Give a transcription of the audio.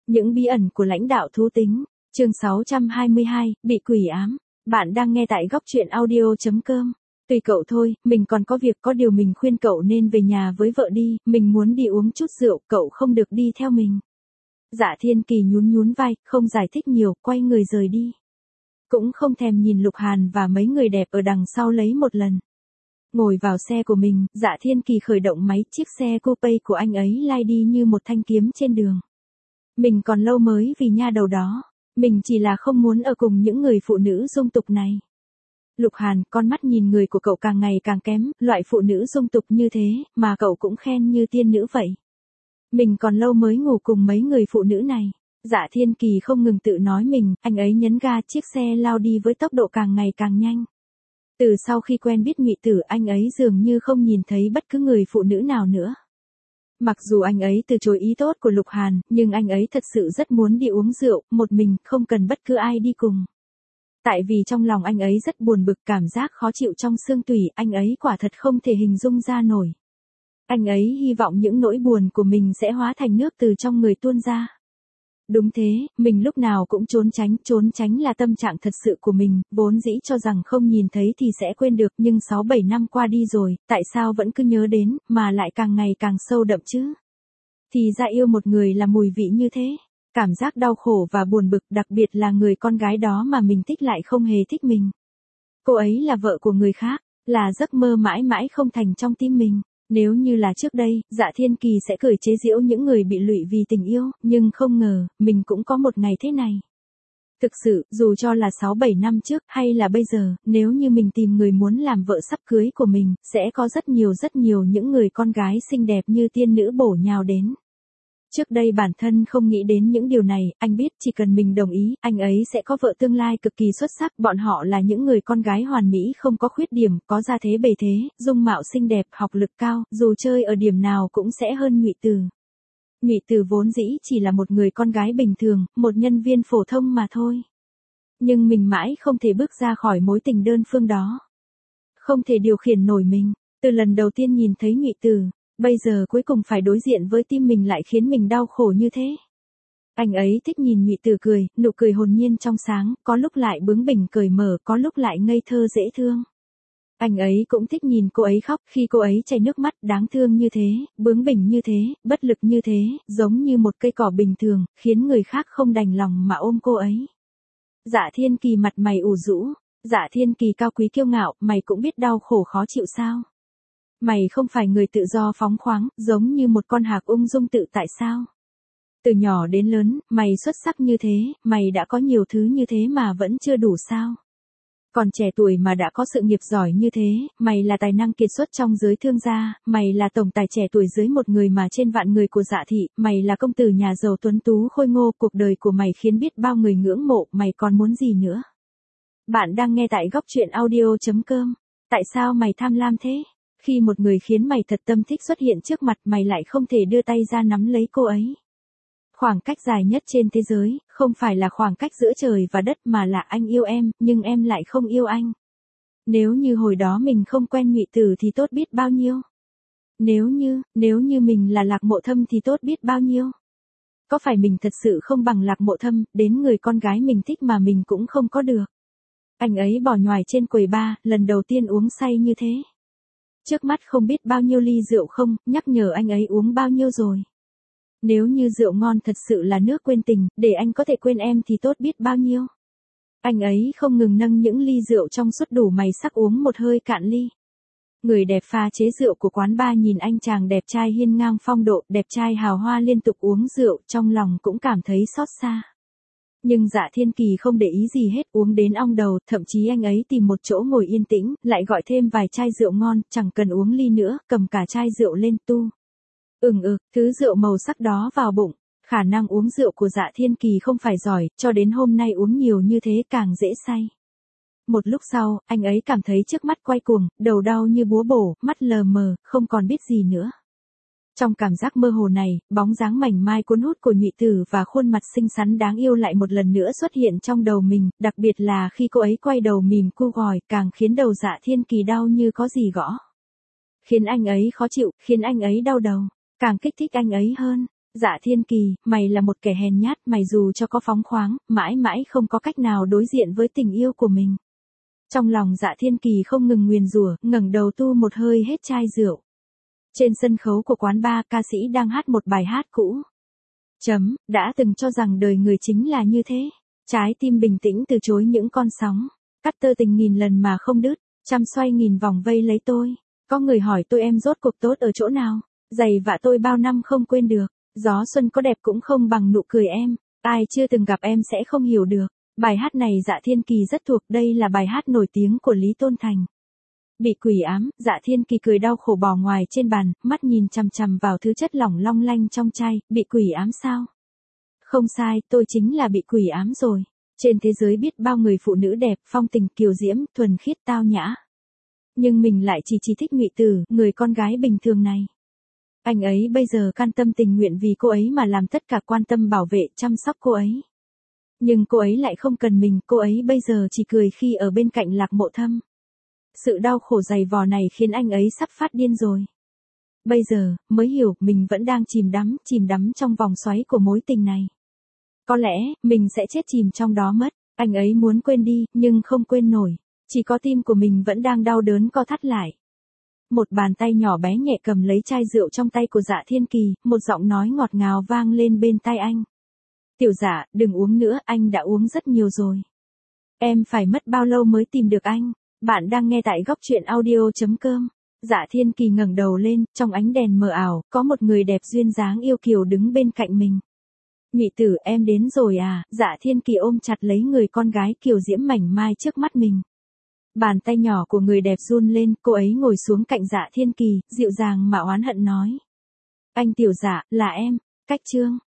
Những bí ẩn của lãnh đạo thú tính, chương 622, bị quỷ ám. Bạn đang nghe tại góc truyện audio.com. Tùy cậu thôi, mình còn có việc, có điều mình khuyên cậu nên về nhà với vợ đi, mình muốn đi uống chút rượu, cậu không được đi theo mình. Dạ Thiên Kỳ nhún nhún vai, không giải thích nhiều, quay người rời đi. Cũng không thèm nhìn Lục Hàn và mấy người đẹp ở đằng sau lấy một lần. Ngồi vào xe của mình, Dạ Thiên Kỳ khởi động máy, chiếc xe coupe của anh ấy lai đi như một thanh kiếm trên đường. Mình còn lâu mới vì nha đầu đó. Mình chỉ là không muốn ở cùng những người phụ nữ dung tục này. Lục Hàn, con mắt nhìn người của cậu càng ngày càng kém, loại phụ nữ dung tục như thế, mà cậu cũng khen như tiên nữ vậy. Mình còn lâu mới ngủ cùng mấy người phụ nữ này. Dạ Thiên Kỳ không ngừng tự nói mình, anh ấy nhấn ga, chiếc xe lao đi với tốc độ càng ngày càng nhanh. Từ sau khi quen biết Nhụy Tử, anh ấy dường như không nhìn thấy bất cứ người phụ nữ nào nữa. Mặc dù anh ấy từ chối ý tốt của Lục Hàn, nhưng anh ấy thật sự rất muốn đi uống rượu, một mình, không cần bất cứ ai đi cùng. Tại vì trong lòng anh ấy rất buồn bực, cảm giác khó chịu trong xương tủy, anh ấy quả thật không thể hình dung ra nổi. Anh ấy hy vọng những nỗi buồn của mình sẽ hóa thành nước từ trong người tuôn ra. Đúng thế, mình lúc nào cũng trốn tránh là tâm trạng thật sự của mình, vốn dĩ cho rằng không nhìn thấy thì sẽ quên được, nhưng 6-7 năm qua đi rồi, tại sao vẫn cứ nhớ đến, mà lại càng ngày càng sâu đậm chứ? Thì ra yêu một người là mùi vị như thế, cảm giác đau khổ và buồn bực, đặc biệt là người con gái đó mà mình thích lại không hề thích mình. Cô ấy là vợ của người khác, là giấc mơ mãi mãi không thành trong tim mình. Nếu như là trước đây, Dạ Thiên Kỳ sẽ cười chế giễu những người bị lụy vì tình yêu, nhưng không ngờ, mình cũng có một ngày thế này. Thực sự, dù cho là 6-7 năm trước, hay là bây giờ, nếu như mình tìm người muốn làm vợ sắp cưới của mình, sẽ có rất nhiều những người con gái xinh đẹp như tiên nữ bổ nhào đến. Trước đây bản thân không nghĩ đến những điều này, anh biết chỉ cần mình đồng ý, anh ấy sẽ có vợ tương lai cực kỳ xuất sắc, bọn họ là những người con gái hoàn mỹ không có khuyết điểm, có gia thế bề thế, dung mạo xinh đẹp, học lực cao, dù chơi ở điểm nào cũng sẽ hơn Nhụy Tử. Nhụy Tử vốn dĩ chỉ là một người con gái bình thường, một nhân viên phổ thông mà thôi. Nhưng mình mãi không thể bước ra khỏi mối tình đơn phương đó. Không thể điều khiển nổi mình, từ lần đầu tiên nhìn thấy Nhụy Tử. Bây giờ cuối cùng phải đối diện với tim mình lại khiến mình đau khổ như thế. Anh ấy thích nhìn Nhụy Tử cười, nụ cười hồn nhiên trong sáng, có lúc lại bướng bỉnh cởi mở, có lúc lại ngây thơ dễ thương. Anh ấy cũng thích nhìn cô ấy khóc, khi cô ấy chảy nước mắt, đáng thương như thế, bướng bỉnh như thế, bất lực như thế, giống như một cây cỏ bình thường, khiến người khác không đành lòng mà ôm cô ấy. Dạ Thiên Kỳ mặt mày ủ rũ, Dạ Thiên Kỳ cao quý kiêu ngạo, mày cũng biết đau khổ khó chịu sao? Mày không phải người tự do phóng khoáng, giống như một con hạc ung dung tự tại sao? Từ nhỏ đến lớn, mày xuất sắc như thế, mày đã có nhiều thứ như thế mà vẫn chưa đủ sao? Còn trẻ tuổi mà đã có sự nghiệp giỏi như thế, mày là tài năng kiệt xuất trong giới thương gia, mày là tổng tài trẻ tuổi dưới một người mà trên vạn người của Dạ thị, mày là công tử nhà giàu tuấn tú khôi ngô, cuộc đời của mày khiến biết bao người ngưỡng mộ, mày còn muốn gì nữa? Bạn đang nghe tại góc truyện audio.com. Tại sao mày tham lam thế? Khi một người khiến mày thật tâm thích xuất hiện trước mặt, mày lại không thể đưa tay ra nắm lấy cô ấy. Khoảng cách dài nhất trên thế giới, không phải là khoảng cách giữa trời và đất mà là anh yêu em, nhưng em lại không yêu anh. Nếu như hồi đó mình không quen Nhụy Tử thì tốt biết bao nhiêu. Nếu như mình là Lạc Mộ Thâm thì tốt biết bao nhiêu. Có phải mình thật sự không bằng Lạc Mộ Thâm, đến người con gái mình thích mà mình cũng không có được. Anh ấy bỏ nhoài trên quầy bar, lần đầu tiên uống say như thế. Trước mắt không biết bao nhiêu ly rượu không, nhắc nhở anh ấy uống bao nhiêu rồi. Nếu như rượu ngon thật sự là nước quên tình, để anh có thể quên em thì tốt biết bao nhiêu. Anh ấy không ngừng nâng những ly rượu trong suốt đủ mày sắc uống một hơi cạn ly. Người đẹp pha chế rượu của quán bar nhìn anh chàng đẹp trai hiên ngang phong độ, đẹp trai hào hoa liên tục uống rượu, trong lòng cũng cảm thấy xót xa. Nhưng Dạ Thiên Kỳ không để ý gì hết, uống đến ong đầu, thậm chí anh ấy tìm một chỗ ngồi yên tĩnh, lại gọi thêm vài chai rượu ngon, chẳng cần uống ly nữa, cầm cả chai rượu lên tu. Thứ rượu màu sắc đó vào bụng, khả năng uống rượu của Dạ Thiên Kỳ không phải giỏi, cho đến hôm nay uống nhiều như thế càng dễ say. Một lúc sau, anh ấy cảm thấy trước mắt quay cuồng, đầu đau như búa bổ, mắt lờ mờ, không còn biết gì nữa. Trong cảm giác mơ hồ này, bóng dáng mảnh mai cuốn hút của Nhụy Tử và khuôn mặt xinh xắn đáng yêu lại một lần nữa xuất hiện trong đầu mình, đặc biệt là khi cô ấy quay đầu mỉm cu gòi, càng khiến đầu Dạ Thiên Kỳ đau như có gì gõ. Khiến anh ấy khó chịu, khiến anh ấy đau đầu, càng kích thích anh ấy hơn. Dạ Thiên Kỳ, mày là một kẻ hèn nhát, mày dù cho có phóng khoáng, mãi mãi không có cách nào đối diện với tình yêu của mình. Trong lòng Dạ Thiên Kỳ không ngừng nguyền rủa, ngẩng đầu tu một hơi hết chai rượu. Trên sân khấu của quán bar, ca sĩ đang hát một bài hát cũ. Đã từng cho rằng đời người chính là như thế. Trái tim bình tĩnh từ chối những con sóng. Cắt tơ tình nghìn lần mà không đứt. Trăm xoay nghìn vòng vây lấy tôi. Có người hỏi tôi em rốt cuộc tốt ở chỗ nào. Giày vạ tôi bao năm không quên được. Gió xuân có đẹp cũng không bằng nụ cười em. Ai chưa từng gặp em sẽ không hiểu được. Bài hát này Dạ Thiên Kỳ rất thuộc, đây là bài hát nổi tiếng của Lý Tôn Thành. Bị quỷ ám, Dạ Thiên Kỳ cười đau khổ bò ngoài trên bàn, mắt nhìn chằm chằm vào thứ chất lỏng long lanh trong chai, bị quỷ ám sao? Không sai, tôi chính là bị quỷ ám rồi. Trên thế giới biết bao người phụ nữ đẹp, phong tình kiều diễm, thuần khiết tao nhã. Nhưng mình lại chỉ thích Ngụy Tử, người con gái bình thường này. Anh ấy bây giờ can tâm tình nguyện vì cô ấy mà làm tất cả, quan tâm bảo vệ, chăm sóc cô ấy. Nhưng cô ấy lại không cần mình, cô ấy bây giờ chỉ cười khi ở bên cạnh Lạc Mộ Thâm. Sự đau khổ dày vò này khiến anh ấy sắp phát điên rồi. Bây giờ, mới hiểu, mình vẫn đang chìm đắm trong vòng xoáy của mối tình này. Có lẽ, mình sẽ chết chìm trong đó mất. Anh ấy muốn quên đi, nhưng không quên nổi. Chỉ có tim của mình vẫn đang đau đớn co thắt lại. Một bàn tay nhỏ bé nhẹ cầm lấy chai rượu trong tay của Dạ Thiên Kỳ, một giọng nói ngọt ngào vang lên bên tai anh. Tiểu Dạ, đừng uống nữa, anh đã uống rất nhiều rồi. Em phải mất bao lâu mới tìm được anh? Bạn đang nghe tại góc truyện audio.com. Dạ Thiên Kỳ ngẩng đầu lên, trong ánh đèn mờ ảo, có một người đẹp duyên dáng yêu kiều đứng bên cạnh mình. Ngụy Tử, em đến rồi à? Dạ Thiên Kỳ ôm chặt lấy người con gái kiều diễm mảnh mai trước mắt mình. Bàn tay nhỏ của người đẹp run lên, cô ấy ngồi xuống cạnh Dạ Thiên Kỳ, dịu dàng mà oán hận nói. Anh Tiểu Dạ, là em, Cách Trương.